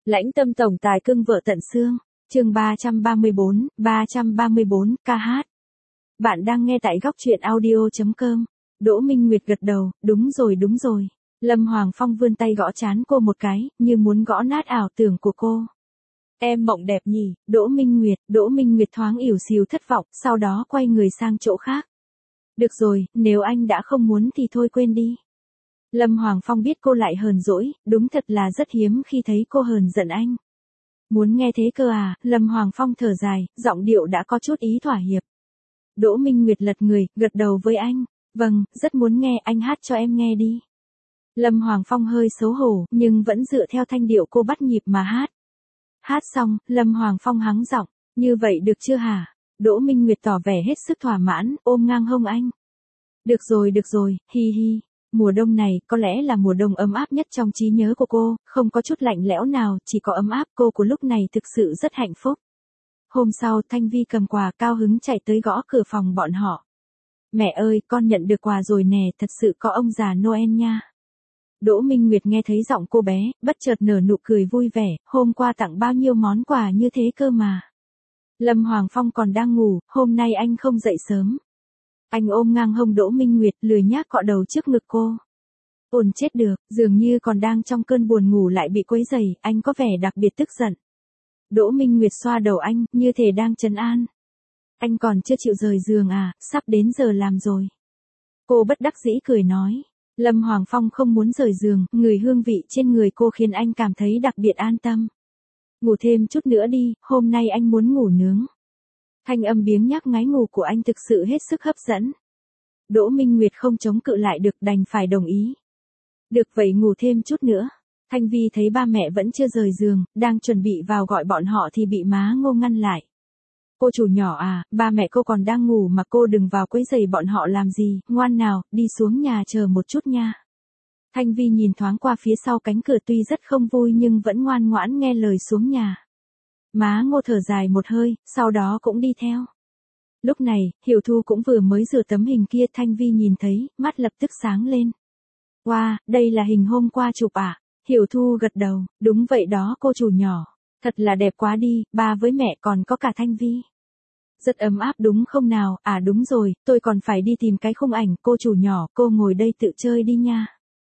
Lãnh tâm tổng tài cưng vợ tận xương, chương 334, ca hát. Bạn đang nghe tại góc truyện audio.com. Đỗ Minh Nguyệt gật đầu, đúng rồi. Lâm Hoàng Phong vươn tay gõ trán cô một cái, như muốn gõ nát ảo tưởng của cô. Em mộng đẹp nhỉ, Đỗ Minh Nguyệt thoáng ỉu xìu thất vọng, sau đó quay người sang chỗ khác. Được rồi, nếu anh đã không muốn thì thôi quên đi. Lâm Hoàng Phong biết cô lại hờn dỗi, đúng thật là rất hiếm khi thấy cô hờn giận anh. Muốn nghe thế cơ à, Lâm Hoàng Phong thở dài, giọng điệu đã có chút ý thỏa hiệp. Đỗ Minh Nguyệt lật người, gật đầu với anh, vâng, rất muốn nghe, anh hát cho em nghe đi. Lâm Hoàng Phong hơi xấu hổ, nhưng vẫn dựa theo thanh điệu cô bắt nhịp mà hát. Hát xong, Lâm Hoàng Phong hắng giọng, như vậy được chưa hả? Đỗ Minh Nguyệt tỏ vẻ hết sức thỏa mãn, ôm ngang hông anh. Được rồi, hi hi. Mùa đông này, có lẽ là mùa đông ấm áp nhất trong trí nhớ của cô, không có chút lạnh lẽo nào, chỉ có ấm áp. Cô của lúc này thực sự rất hạnh phúc. Hôm sau, Thanh Vi cầm quà cao hứng chạy tới gõ cửa phòng bọn họ. Mẹ ơi, con nhận được quà rồi nè, thật sự có ông già Noel nha. Đỗ Minh Nguyệt nghe thấy giọng cô bé, bất chợt nở nụ cười vui vẻ, hôm qua tặng bao nhiêu món quà như thế cơ mà. Lâm Hoàng Phong còn đang ngủ, hôm nay anh không dậy sớm. Anh ôm ngang hông Đỗ Minh Nguyệt, lười nhác cọ đầu trước ngực cô. Ồn chết được, dường như còn đang trong cơn buồn ngủ lại bị quấy rầy, anh có vẻ đặc biệt tức giận. Đỗ Minh Nguyệt xoa đầu anh, như thể đang trấn an. Anh còn chưa chịu rời giường à, sắp đến giờ làm rồi. Cô bất đắc dĩ cười nói. Lâm Hoàng Phong không muốn rời giường, người hương vị trên người cô khiến anh cảm thấy đặc biệt an tâm. Ngủ thêm chút nữa đi, hôm nay anh muốn ngủ nướng. Thanh âm biếng nhác ngáy ngủ của anh thực sự hết sức hấp dẫn. Đỗ Minh Nguyệt không chống cự lại được, đành phải đồng ý. Được vậy ngủ thêm chút nữa. Thanh Vi thấy ba mẹ vẫn chưa rời giường, đang chuẩn bị vào gọi bọn họ thì bị má Ngô ngăn lại. Cô chủ nhỏ à, ba mẹ cô còn đang ngủ mà cô đừng vào quấy rầy bọn họ làm gì, ngoan nào, đi xuống nhà chờ một chút nha. Thanh Vi nhìn thoáng qua phía sau cánh cửa tuy rất không vui nhưng vẫn ngoan ngoãn nghe lời xuống nhà. Má Ngô thở dài một hơi, sau đó cũng đi theo. Lúc này, Hiểu Thu cũng vừa mới rửa tấm hình kia, Thanh Vi nhìn thấy, mắt lập tức sáng lên. Wow, đây là hình hôm qua chụp à? Hiểu Thu gật đầu, đúng vậy đó cô chủ nhỏ. Thật là đẹp quá đi, ba với mẹ còn có cả Thanh Vi. Rất ấm áp đúng không nào, à đúng rồi, tôi còn phải đi tìm cái khung ảnh, cô chủ nhỏ, cô ngồi đây tự chơi đi nha.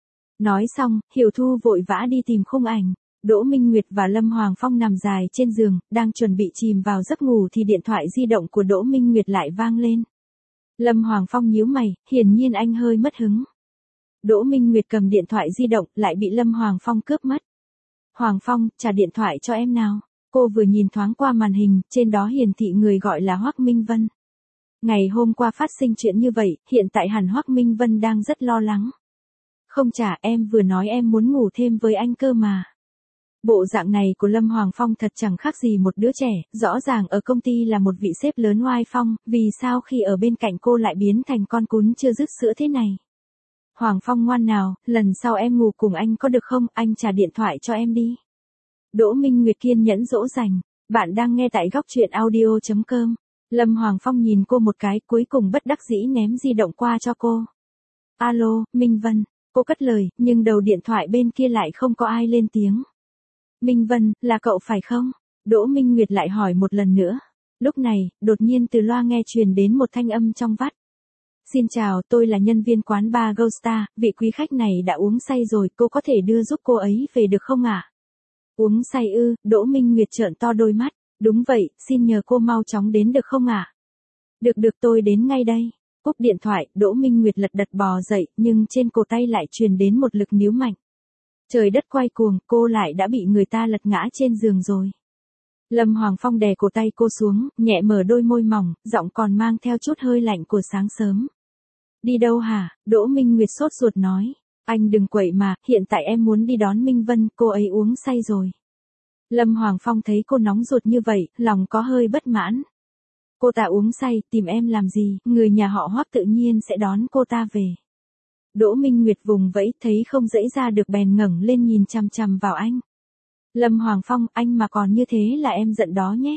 Nói xong, Hiểu Thu vội vã đi tìm khung ảnh. Đỗ Minh Nguyệt và Lâm Hoàng Phong nằm dài trên giường, đang chuẩn bị chìm vào giấc ngủ thì điện thoại di động của Đỗ Minh Nguyệt lại vang lên. Lâm Hoàng Phong nhíu mày, hiển nhiên anh hơi mất hứng. Đỗ Minh Nguyệt cầm điện thoại di động, lại bị Lâm Hoàng Phong cướp mất. Hoàng Phong, trả điện thoại cho em nào. Cô vừa nhìn thoáng qua màn hình, trên đó hiển thị người gọi là Hoắc Minh Vân. Ngày hôm qua phát sinh chuyện như vậy, hiện tại hẳn Hoắc Minh Vân đang rất lo lắng. Không trả, em vừa nói em muốn ngủ thêm với anh cơ mà. Bộ dạng này của Lâm Hoàng Phong thật chẳng khác gì một đứa trẻ, rõ ràng ở công ty là một vị sếp lớn oai phong, vì sao khi ở bên cạnh cô lại biến thành con cún chưa dứt sữa thế này. Hoàng Phong ngoan nào, lần sau em ngủ cùng anh có được không, anh trả điện thoại cho em đi. Đỗ Minh Nguyệt kiên nhẫn dỗ dành, bạn đang nghe tại góc truyện audio.com. Lâm Hoàng Phong nhìn cô một cái, cuối cùng bất đắc dĩ ném di động qua cho cô. Alo, Minh Vân, cô cất lời, nhưng đầu điện thoại bên kia lại không có ai lên tiếng. Minh Vân, là cậu phải không? Đỗ Minh Nguyệt lại hỏi một lần nữa. Lúc này, đột nhiên từ loa nghe truyền đến một thanh âm trong vắt. Xin chào, tôi là nhân viên quán bar Gold Star, vị quý khách này đã uống say rồi, cô có thể đưa giúp cô ấy về được không ạ? Uống say ư? Đỗ Minh Nguyệt trợn to đôi mắt. Đúng vậy, xin nhờ cô mau chóng đến được không ạ? Được tôi đến ngay đây. Cúp điện thoại, Đỗ Minh Nguyệt lật đật bò dậy, nhưng trên cổ tay lại truyền đến một lực níu mạnh. Trời đất quay cuồng, cô lại đã bị người ta lật ngã trên giường rồi. Lâm Hoàng Phong đè cổ tay cô xuống, nhẹ mở đôi môi mỏng, giọng còn mang theo chút hơi lạnh của sáng sớm. Đi đâu hả? Đỗ Minh Nguyệt sốt ruột nói. Anh đừng quậy mà, hiện tại em muốn đi đón Minh Vân, cô ấy uống say rồi. Lâm Hoàng Phong thấy cô nóng ruột như vậy, lòng có hơi bất mãn. Cô ta uống say, tìm em làm gì, người nhà họ Hoắc tự nhiên sẽ đón cô ta về. Đỗ Minh Nguyệt vùng vẫy, thấy không dẫy ra được bèn ngẩng lên nhìn chằm chằm vào anh. Lâm Hoàng Phong, anh mà còn như thế là em giận đó nhé.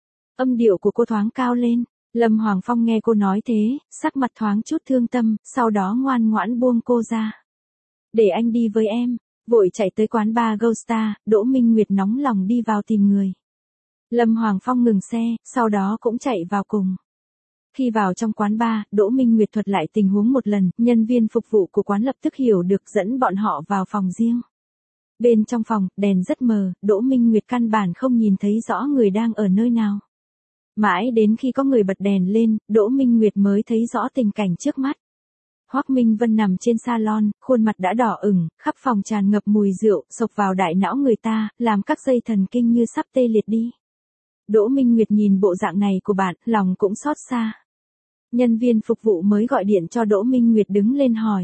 Âm điệu của cô thoáng cao lên. Lâm Hoàng Phong nghe cô nói thế, sắc mặt thoáng chút thương tâm, sau đó ngoan ngoãn buông cô ra. Để anh đi với em. Vội chạy tới quán bar Gold Star, Đỗ Minh Nguyệt nóng lòng đi vào tìm người. Lâm Hoàng Phong ngừng xe, sau đó cũng chạy vào cùng. Khi vào trong quán bar, Đỗ Minh Nguyệt thuật lại tình huống một lần, nhân viên phục vụ của quán lập tức hiểu được dẫn bọn họ vào phòng riêng. Bên trong phòng, đèn rất mờ, Đỗ Minh Nguyệt căn bản không nhìn thấy rõ người đang ở nơi nào. Mãi đến khi có người bật đèn lên, Đỗ Minh Nguyệt mới thấy rõ tình cảnh trước mắt. Hoắc Minh Vân nằm trên salon, khuôn mặt đã đỏ ửng, khắp phòng tràn ngập mùi rượu, xộc vào đại não người ta, làm các dây thần kinh như sắp tê liệt đi. Đỗ Minh Nguyệt nhìn bộ dạng này của bạn, lòng cũng xót xa. Nhân viên phục vụ mới gọi điện cho Đỗ Minh Nguyệt đứng lên hỏi.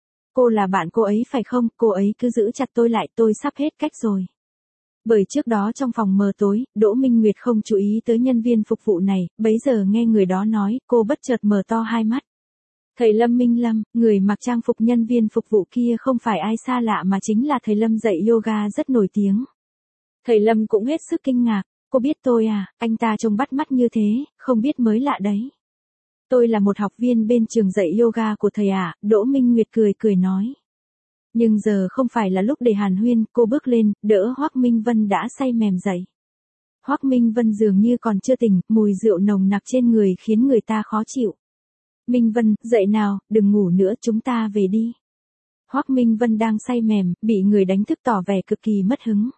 Cô là bạn cô ấy phải không? Cô ấy cứ giữ chặt tôi lại, tôi sắp hết cách rồi. Bởi trước đó trong phòng mờ tối, Đỗ Minh Nguyệt không chú ý tới nhân viên phục vụ này, bấy giờ nghe người đó nói, cô bất chợt mở to hai mắt. Thầy Lâm Minh Lâm, người mặc trang phục nhân viên phục vụ kia không phải ai xa lạ mà chính là thầy Lâm dạy yoga rất nổi tiếng. Thầy Lâm cũng hết sức kinh ngạc, cô biết tôi à, anh ta trông bắt mắt như thế, không biết mới lạ đấy. Tôi là một học viên bên trường dạy yoga của thầy ạ, Đỗ Minh Nguyệt cười cười nói. Nhưng giờ không phải là lúc để hàn huyên, cô bước lên, đỡ Hoắc Minh Vân đã say mềm dậy. Hoắc Minh Vân dường như còn chưa tỉnh, mùi rượu nồng nặc trên người khiến người ta khó chịu. Minh Vân, dậy nào, đừng ngủ nữa, chúng ta về đi. Hoắc Minh Vân đang say mềm, bị người đánh thức tỏ vẻ cực kỳ mất hứng.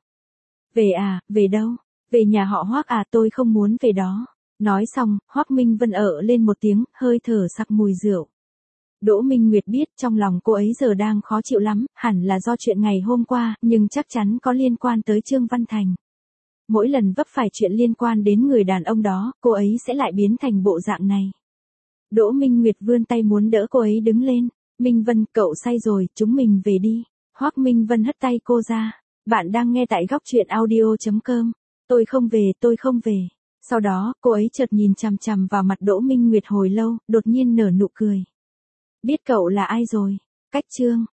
Về à, về đâu? Về nhà họ Hoắc à, tôi không muốn về đó. Nói xong, Hoắc Minh Vân ợ lên một tiếng, hơi thở sặc mùi rượu. Đỗ Minh Nguyệt biết trong lòng cô ấy giờ đang khó chịu lắm, hẳn là do chuyện ngày hôm qua, nhưng chắc chắn có liên quan tới Trương Văn Thành. Mỗi lần vấp phải chuyện liên quan đến người đàn ông đó, cô ấy sẽ lại biến thành bộ dạng này. Đỗ Minh Nguyệt vươn tay muốn đỡ cô ấy đứng lên. Minh Vân, cậu say rồi, chúng mình về đi. Hoắc Minh Vân hất tay cô ra. Bạn đang nghe tại góc truyện audio.com. Tôi không về. Sau đó, cô ấy chợt nhìn chằm chằm vào mặt Đỗ Minh Nguyệt hồi lâu, đột nhiên nở nụ cười. Biết cậu là ai rồi? Cách Trương.